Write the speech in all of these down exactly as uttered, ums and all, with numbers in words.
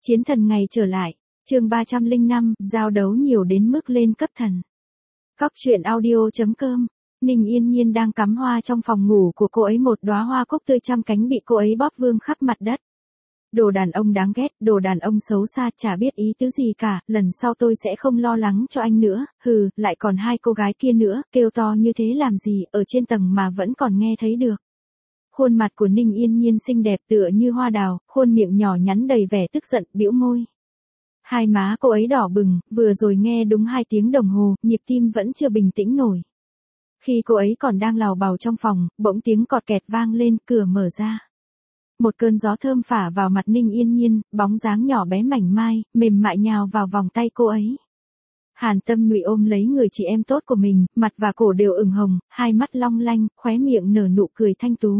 Chiến thần ngày trở lại, chương ba trăm lẻ năm, giao đấu nhiều đến mức lên cấp thần. Góc truyện audio chấm com. Ninh Yên Nhiên đang cắm hoa trong phòng ngủ của cô ấy, một đóa hoa cúc tươi trăm cánh bị cô ấy bóp vương khắp mặt đất. Đồ đàn ông đáng ghét, đồ đàn ông xấu xa, chả biết ý tứ gì cả, lần sau tôi sẽ không lo lắng cho anh nữa, hừ, lại còn hai cô gái kia nữa, kêu to như thế làm gì, ở trên tầng mà vẫn còn nghe thấy được. Khuôn mặt của Ninh Yên Nhiên xinh đẹp tựa như hoa đào, khuôn miệng nhỏ nhắn đầy vẻ tức giận, bĩu môi. Hai má cô ấy đỏ bừng, vừa rồi nghe đúng hai tiếng đồng hồ, nhịp tim vẫn chưa bình tĩnh nổi. Khi cô ấy còn đang lào bào trong phòng, bỗng tiếng cọt kẹt vang lên, cửa mở ra. Một cơn gió thơm phả vào mặt Ninh Yên Nhiên, bóng dáng nhỏ bé mảnh mai, mềm mại nhào vào vòng tay cô ấy. Hàn Tâm Nhụy ôm lấy người chị em tốt của mình, mặt và cổ đều ửng hồng, hai mắt long lanh, khóe miệng nở nụ cười thanh tú.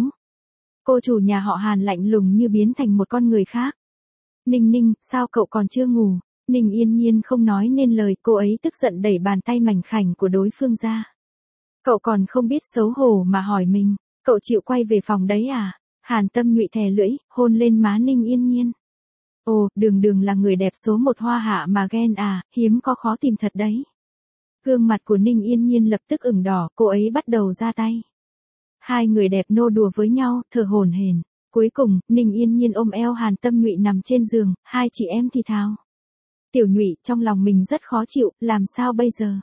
Cô chủ nhà họ Hàn lạnh lùng như biến thành một con người khác. Ninh Ninh, sao cậu còn chưa ngủ? Ninh Yên Nhiên không nói nên lời, cô ấy tức giận đẩy bàn tay mảnh khảnh của đối phương ra. Cậu còn không biết xấu hổ mà hỏi mình, cậu chịu quay về phòng đấy à? Hàn Tâm Nhụy thè lưỡi, hôn lên má Ninh Yên Nhiên. Ồ, đường đường là người đẹp số một hoa hạ mà ghen à, hiếm có khó tìm thật đấy. Gương mặt của Ninh Yên Nhiên lập tức ửng đỏ, cô ấy bắt đầu ra tay. Hai người đẹp nô đùa với nhau, thở hổn hển. Cuối cùng, Ninh Yên Nhiên ôm eo Hàn Tâm Nhụy nằm trên giường, hai chị em thì thào. Tiểu Nhụy, trong lòng mình rất khó chịu, làm sao bây giờ?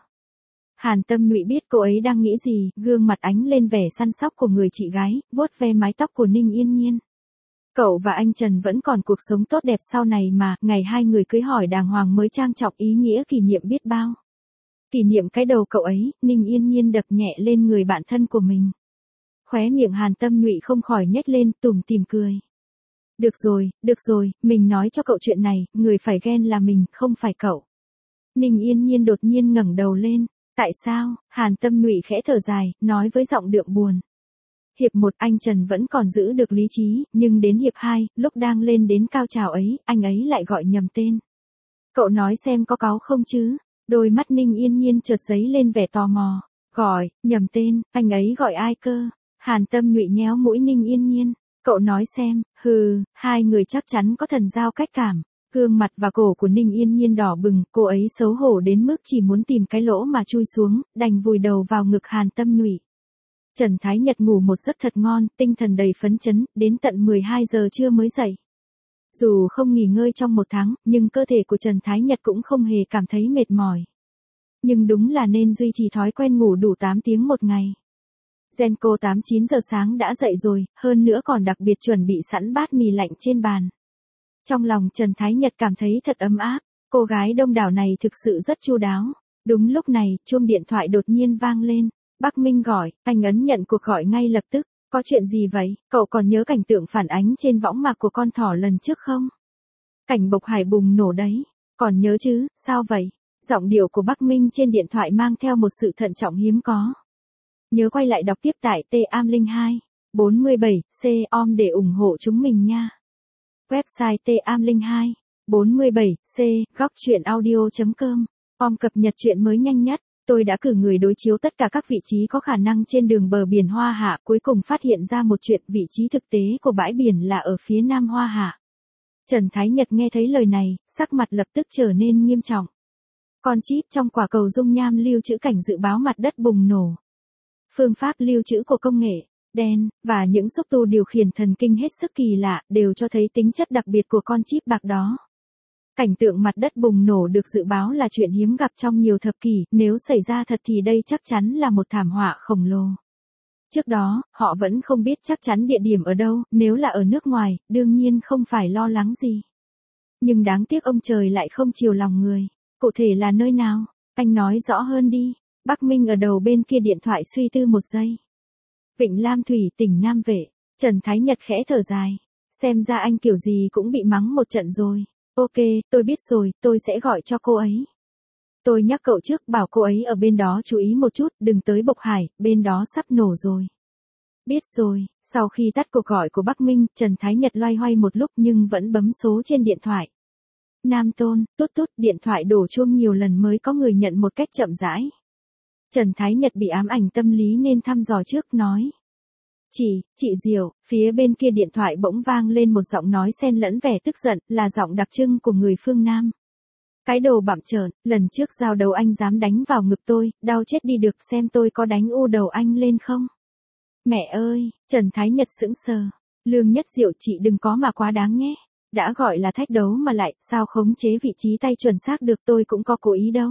Hàn Tâm Nhụy biết cô ấy đang nghĩ gì, gương mặt ánh lên vẻ săn sóc của người chị gái, vuốt ve mái tóc của Ninh Yên Nhiên. Cậu và anh Trần vẫn còn cuộc sống tốt đẹp sau này mà, ngày hai người cưới hỏi đàng hoàng mới trang trọng, ý nghĩa kỷ niệm biết bao. Kỷ niệm cái đầu cậu ấy, Ninh Yên Nhiên đập nhẹ lên người bạn thân của mình. Khóe miệng Hàn Tâm Nhụy không khỏi nhếch lên, tủm tỉm cười. Được rồi, được rồi, mình nói cho cậu chuyện này, người phải ghen là mình, không phải cậu. Ninh Yên Nhiên đột nhiên ngẩng đầu lên. Tại sao? Hàn Tâm Nhụy khẽ thở dài, nói với giọng đượm buồn. Hiệp một anh Trần vẫn còn giữ được lý trí, nhưng đến hiệp hai, lúc đang lên đến cao trào ấy, anh ấy lại gọi nhầm tên. Cậu nói xem có cáu không chứ? Đôi mắt Ninh Yên Nhiên chợt giấy lên vẻ tò mò. Gọi, nhầm tên, anh ấy gọi ai cơ? Hàn Tâm Nhụy nhéo mũi Ninh Yên Nhiên. Cậu nói xem, hừ, hai người chắc chắn có thần giao cách cảm. Gương mặt và cổ của Ninh Yên Nhiên đỏ bừng, cô ấy xấu hổ đến mức chỉ muốn tìm cái lỗ mà chui xuống, đành vùi đầu vào ngực Hàn Tâm Nhụy. Trần Thái Nhật ngủ một giấc thật ngon, tinh thần đầy phấn chấn, đến tận mười hai giờ trưa mới dậy. Dù không nghỉ ngơi trong một tháng, nhưng cơ thể của Trần Thái Nhật cũng không hề cảm thấy mệt mỏi. Nhưng đúng là nên duy trì thói quen ngủ đủ tám tiếng một ngày. Genco tám chín giờ sáng đã dậy rồi, hơn nữa còn đặc biệt chuẩn bị sẵn bát mì lạnh trên bàn. Trong lòng Trần Thái Nhật cảm thấy thật ấm áp, cô gái đông đảo này thực sự rất chu đáo. Đúng lúc này, chuông điện thoại đột nhiên vang lên. Bắc Minh gọi, anh ấn nhận cuộc gọi ngay lập tức. Có chuyện gì vậy? Cậu còn nhớ cảnh tượng phản ánh trên võng mạc của con thỏ lần trước không? Cảnh Bộc Hải bùng nổ đấy. Còn nhớ chứ, sao vậy? Giọng điệu của Bắc Minh trên điện thoại mang theo một sự thận trọng hiếm có. Nhớ quay lại đọc tiếp tại T A M linh hai, bốn bảy C O M để ủng hộ chúng mình nha. Website T A M linh hai, bốn bảy C, góc truyện audio chấm com. Om cập nhật chuyện mới nhanh nhất. Tôi đã cử người đối chiếu tất cả các vị trí có khả năng trên đường bờ biển Hoa Hạ, cuối cùng phát hiện ra một chuyện, vị trí thực tế của bãi biển là ở phía nam Hoa Hạ. Trần Thái Nhật nghe thấy lời này, sắc mặt lập tức trở nên nghiêm trọng. Con chip trong quả cầu dung nham lưu trữ cảnh dự báo mặt đất bùng nổ. Phương pháp lưu trữ của công nghệ đen, và những xúc tu điều khiển thần kinh hết sức kỳ lạ, đều cho thấy tính chất đặc biệt của con chip bạc đó. Cảnh tượng mặt đất bùng nổ được dự báo là chuyện hiếm gặp trong nhiều thập kỷ, nếu xảy ra thật thì đây chắc chắn là một thảm họa khổng lồ. Trước đó, họ vẫn không biết chắc chắn địa điểm ở đâu, nếu là ở nước ngoài, đương nhiên không phải lo lắng gì. Nhưng đáng tiếc ông trời lại không chiều lòng người. Cụ thể là nơi nào? Anh nói rõ hơn đi. Bắc Minh ở đầu bên kia điện thoại suy tư một giây. Vịnh Lam Thủy, tỉnh Nam Vệ. Trần Thái Nhật khẽ thở dài. Xem ra anh kiểu gì cũng bị mắng một trận rồi. Ok, tôi biết rồi, tôi sẽ gọi cho cô ấy. Tôi nhắc cậu trước, bảo cô ấy ở bên đó chú ý một chút, đừng tới Bộc Hải, bên đó sắp nổ rồi. Biết rồi. Sau khi tắt cuộc gọi của Bắc Minh, Trần Thái Nhật loay hoay một lúc nhưng vẫn bấm số trên điện thoại. Nam Tôn, tút tút, điện thoại đổ chuông nhiều lần mới có người nhận một cách chậm rãi. Trần Thái Nhật bị ám ảnh tâm lý nên thăm dò trước, nói. Chị, chị Diệu, phía bên kia điện thoại bỗng vang lên một giọng nói xen lẫn vẻ tức giận, là giọng đặc trưng của người phương Nam. Cái đồ bặm trợn, lần trước giao đấu anh dám đánh vào ngực tôi, đau chết đi được, xem tôi có đánh u đầu anh lên không. Mẹ ơi, Trần Thái Nhật sững sờ. Lương Nhất Diệu, chị đừng có mà quá đáng nhé. Đã gọi là thách đấu mà lại, sao khống chế vị trí tay chuẩn xác được, tôi cũng có cố ý đâu.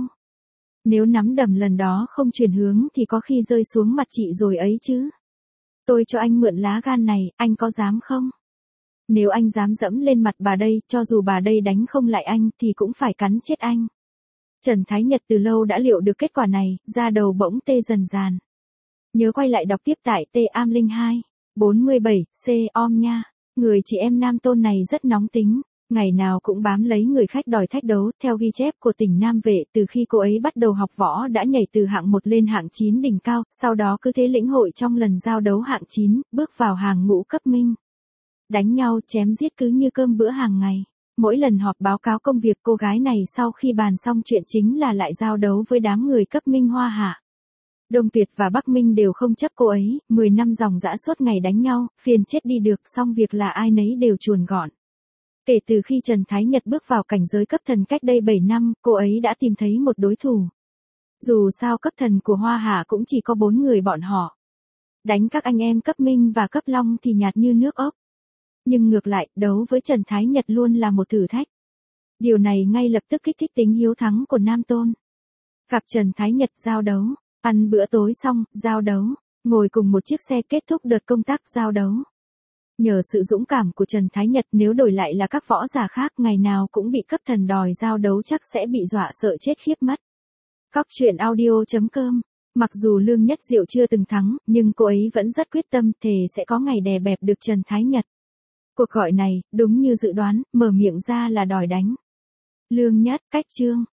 Nếu nắm đầm lần đó không chuyển hướng thì có khi rơi xuống mặt chị rồi ấy chứ. Tôi cho anh mượn lá gan này, anh có dám không? Nếu anh dám dẫm lên mặt bà đây, cho dù bà đây đánh không lại anh thì cũng phải cắn chết anh. Trần Thái Nhật từ lâu đã liệu được kết quả này, da đầu bỗng tê dần dàn. Nhớ quay lại đọc tiếp tại T Am Linh hai, bốn mươi bảy, C om nha. Người chị em Nam Tôn này rất nóng tính, ngày nào cũng bám lấy người khách đòi thách đấu. Theo ghi chép của tỉnh Nam Vệ, từ khi cô ấy bắt đầu học võ đã nhảy từ hạng một lên hạng chín đỉnh cao, sau đó cứ thế lĩnh hội trong lần giao đấu hạng chín, bước vào hàng ngũ cấp minh. Đánh nhau chém giết cứ như cơm bữa hàng ngày. Mỗi lần họp báo cáo công việc, cô gái này sau khi bàn xong chuyện chính là lại giao đấu với đám người cấp minh Hoa Hạ. Đông Tuyệt và Bắc Minh đều không chấp cô ấy, mười năm dòng dã suốt ngày đánh nhau, phiền chết đi được, xong việc là ai nấy đều chuồn gọn. Kể từ khi Trần Thái Nhật bước vào cảnh giới cấp thần cách đây bảy năm, cô ấy đã tìm thấy một đối thủ. Dù sao cấp thần của Hoa Hạ cũng chỉ có bốn người bọn họ. Đánh các anh em cấp Minh và cấp Long thì nhạt như nước ốc. Nhưng ngược lại, đấu với Trần Thái Nhật luôn là một thử thách. Điều này ngay lập tức kích thích tính hiếu thắng của Nam Tôn. Gặp Trần Thái Nhật giao đấu, ăn bữa tối xong, giao đấu, ngồi cùng một chiếc xe kết thúc đợt công tác giao đấu. Nhờ sự dũng cảm của Trần Thái Nhật, nếu đổi lại là các võ giả khác, ngày nào cũng bị cấp thần đòi giao đấu chắc sẽ bị dọa sợ chết khiếp mất. Cóc truyện audio chấm com. Mặc dù Lương Nhất Diệu chưa từng thắng, nhưng cô ấy vẫn rất quyết tâm, thề sẽ có ngày đè bẹp được Trần Thái Nhật. Cuộc gọi này, đúng như dự đoán, mở miệng ra là đòi đánh. Lương Nhất, cách chương.